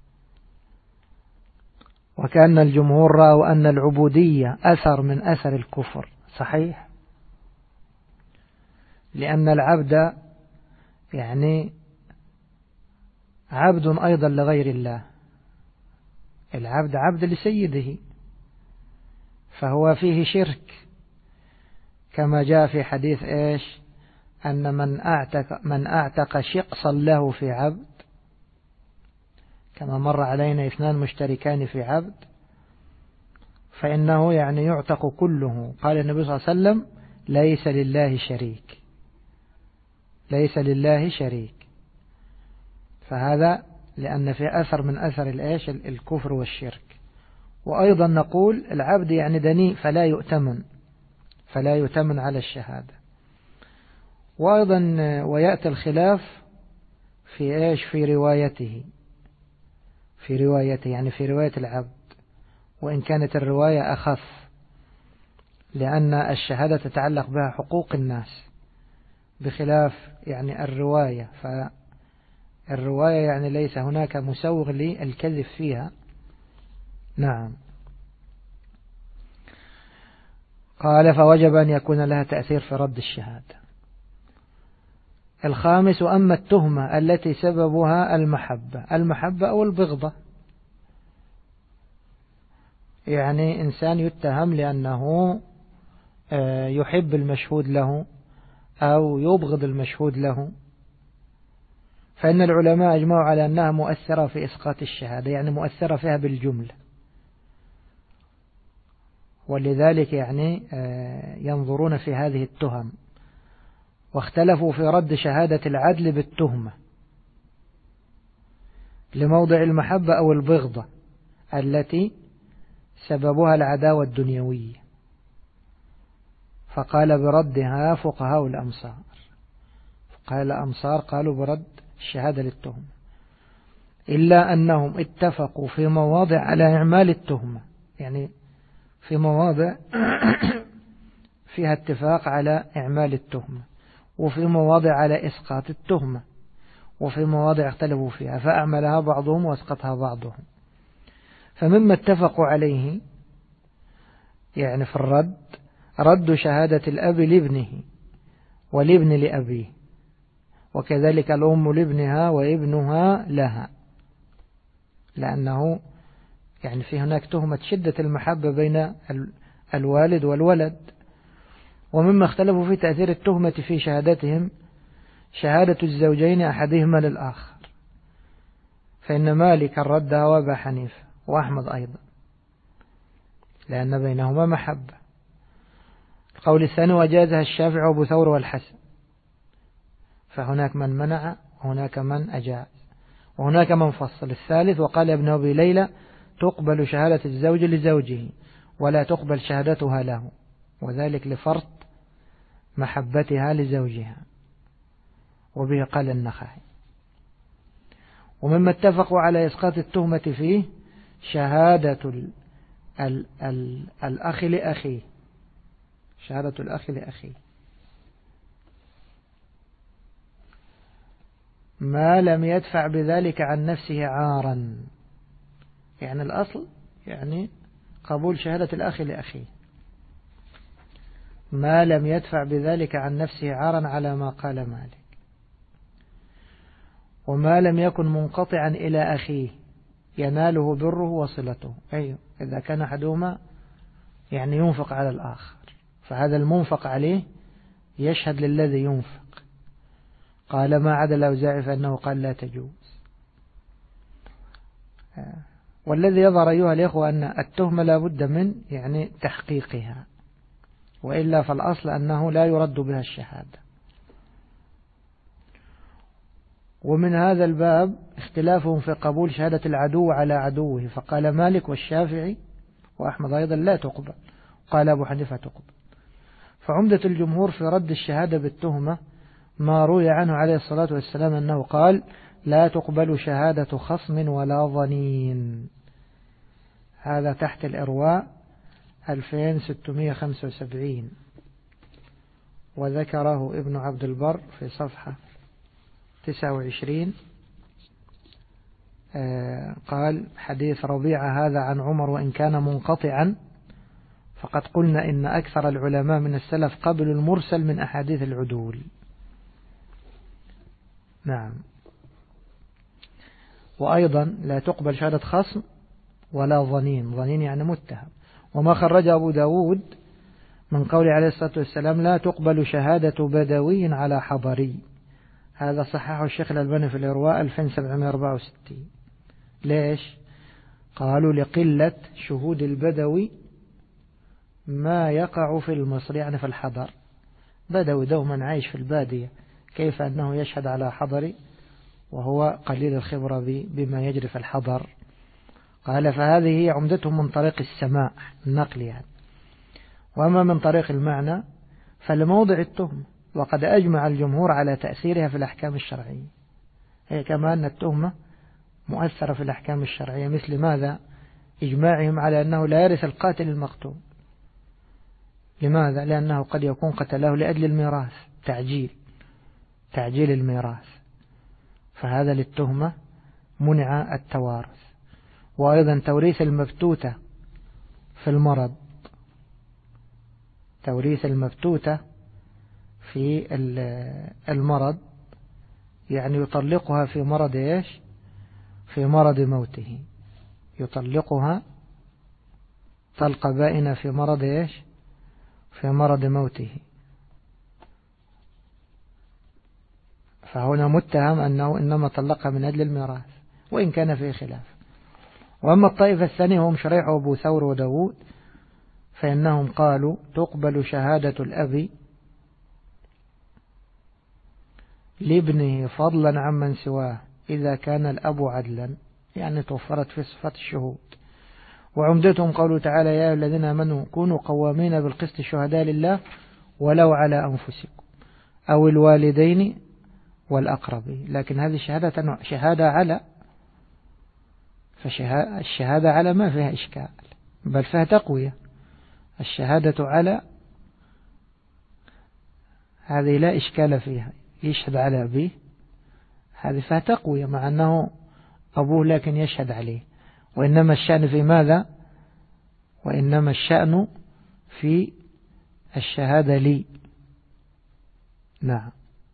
وكأن الجمهور رأوا أن العبودية أثر من أثر الكفر، صحيح، لأن العبد يعني عبد أيضا لغير الله، العبد عبد لسيده، فهو فيه شرك، كما جاء في حديث إيش أن من أعتق شقصا له في عبد كما مر علينا 2 مشتركان في عبد، فإنه يعني يعتق كله. قال النبي صلى الله عليه وسلم ليس لله شريك، ليس لله شريك. فهذا لأن في أثر من أثر الكفر والشرك. وأيضا نقول العبد يعني دني فلا يؤتمن على الشهادة. وأيضا ويأتي الخلاف في روايته يعني في رواية العبد، وإن كانت الرواية أخف، لأن الشهادة تتعلق بها حقوق الناس بخلاف يعني الرواية. فالرواية يعني ليس هناك مسوغ للكذب فيها. نعم. قال فوجب أن يكون لها تأثير في رد الشهادة. الخامس أما التهمة التي سببها المحبة أو البغضة، يعني إنسان يتهم لأنه يحب المشهود له أو يبغض المشهود له، فإن العلماء أجمعوا على أنها مؤثرة في إسقاط الشهادة، يعني مؤثرة فيها بالجملة. ولذلك يعني ينظرون في هذه التهم، واختلفوا في رد شهادة العدل بالتهمة لموضع المحبة أو البغضة التي سببها العداوة الدنيوية. فقال بردها فقهاء الأمصار، فقهاء الأمصار قالوا برد الشهادة للتهمة، إلا أنهم اتفقوا في مواضع على إعمال التهمة، يعني في مواضع فيها اتفاق على إعمال التهمة، وفي مواضع على إسقاط التهمة، وفي مواضع اختلفوا فيها فأعملها بعضهم وأسقطها بعضهم. فمما اتفقوا عليه يعني في الرد، رد شهادة الأب لابنه والابن لأبيه، وكذلك الأم لابنها وابنها لها، لأنه يعني في هناك تهمة شدة المحبة بين الوالد والولد. ومما اختلفوا في تأثير التهمة في شهادتهم شهادة الزوجين أحدهما للآخر، فإن مالك الرد وأبا حنيفة وأحمد أيضا، لأن بينهما محبة. القول الثاني وجازها الشافعي وأبو ثور والحسن، فهناك من منع وهناك من أجاز وهناك من فصل. الثالث وقال ابن أبي ليلى تقبل شهادة الزوج لزوجه ولا تقبل شهادتها له، وذلك لفرط محبتها لزوجها، وبه قال النخعي. ومما اتفقوا على إسقاط التهمة فيه شهادة الأخ لأخيه، شهادة الأخ لأخيه ما لم يدفع بذلك عن نفسه عارا، يعني الأصل يعني قبول شهادة الأخ لأخيه ما لم يدفع بذلك عن نفسه عارا على ما قال مالك، وما لم يكن منقطعا إلى أخيه يناله بره وصلته. أيوه، إذا كان أحدهما يعني ينفق على الآخر، فهذا المنفق عليه يشهد للذي ينفق. قال ما عدا الأوزاعي فإنه قال لا تجوز. والذي يظهر أيها الإخوة أن التهمة لا بد من يعني تحقيقها، وإلا فالأصل أنه لا يرد بها الشهادة. ومن هذا الباب اختلافهم في قبول شهادة العدو على عدوه، فقال مالك والشافعي وأحمد أيضا لا تقبل، قال أبو حنيفة تقبل. فعمدة الجمهور في رد الشهادة بالتهمة ما روي عنه عليه الصلاة والسلام أنه قال لا تقبل شهادة خصم ولا ظنين. هذا تحت الإرواء 2675، وذكره ابن عبد البر في صفحة 29. قال حديث ربيعة هذا عن عمر وإن كان منقطعا فقد قلنا إن أكثر العلماء من السلف قبلوا المرسل من أحاديث العدول. نعم. وأيضا لا تقبل شهادة خصم ولا ظنين يعني متهم. وما خرج أبو داود من قول عليه الصلاة والسلام لا تقبل شهادة بدوي على حضري، هذا صححه الشيخ الألباني في الإرواء 2764. ليش؟ قالوا لقلة شهود البدوي ما يقع في المصر، يعني في الحضر. بدوي دوما عايش في البادية، كيف أنه يشهد على حضري وهو قليل الخبرة بما يجري في الحضر؟ قال فهذه هي عمدتهم من طريق السماع النقل يعني. وأما من طريق المعنى فلموضع التهمة، وقد أجمع الجمهور على تأثيرها في الأحكام الشرعية. هي كما أن التهمة مؤثرة في الأحكام الشرعية، مثل ماذا؟ إجماعهم على أنه لا يرث القاتل المقتول. لماذا؟ لأنه قد يكون قتله لأجل الميراث، تعجيل الميراث، فهذا للتهمة منع التوارث. وأيضا توريث المبتوتة في المرض، توريث المبتوتة في المرض، يعني يطلقها في مرض إيش؟ في مرض موته، يطلقها طلق بائنة في مرض إيش؟ في مرض موته. فهنا متهم أنه إنما طلقها من أجل الميراث، وإن كان فيه خلاف. وأما الطائفة الثانية هم شريح وأبو ثور وداود، فإنهم قالوا تقبل شهادة الأب لابنه فضلا عمن سواه إذا كان الأب عدلا، يعني توفرت في صفة الشهود. وعمدتهم قوله تعالى يا أيها الذين آمنوا كونوا قوامين بالقسط شهداء لله ولو على أنفسكم أو الوالدين والأقربين. لكن هذه شهادة على، فالشهادة على ما فيها إشكال، بل فيها تقوية. الشهادة على هذه لا إشكال فيها، يشهد على أبيه، هذه فيها تقوية مع أنه أبوه لكن يشهد عليه. وإنما الشأن في ماذا؟ وإنما الشأن في الشهادة لي. نعم.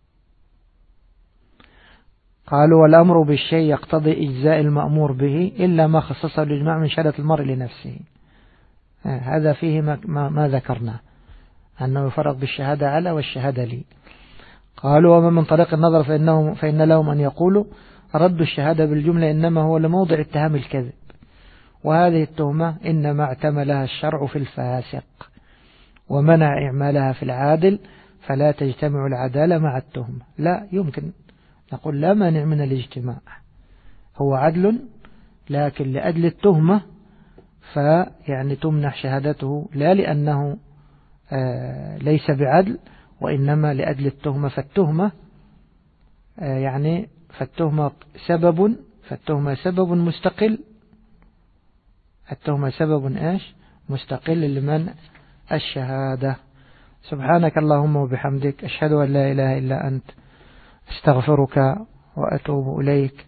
قالوا والأمر بالشيء يقتضي إجزاء المأمور به إلا ما خصصه الإجماع من شهادة المرء لنفسه. هذا فيه ما ذكرنا أنه يفرق بالشهادة على والشهادة لي. قالوا ومن من طريق النظر فإن لهم أن يقولوا رد الشهادة بالجملة إنما هو لموضع اتهام الكذب، وهذه التهمة إنما اعتملها الشرع في الفاسق ومنع إعمالها في العادل، فلا تجتمع العدالة مع التهمة. لا يمكن نقول لا مانع من الاجتماع، هو عدل لكن لأجل التهمة فيعني تمنع شهادته، لا لأنه ليس بعدل، وإنما لأجل التهمة. فالتهمة يعني فالتهمة سبب مستقل، التهمة سبب إيش؟ مستقل لمنع الشهادة. سبحانك اللهم وبحمدك أشهد أن لا إله إلا أنت، استغفرك وأتوب إليك.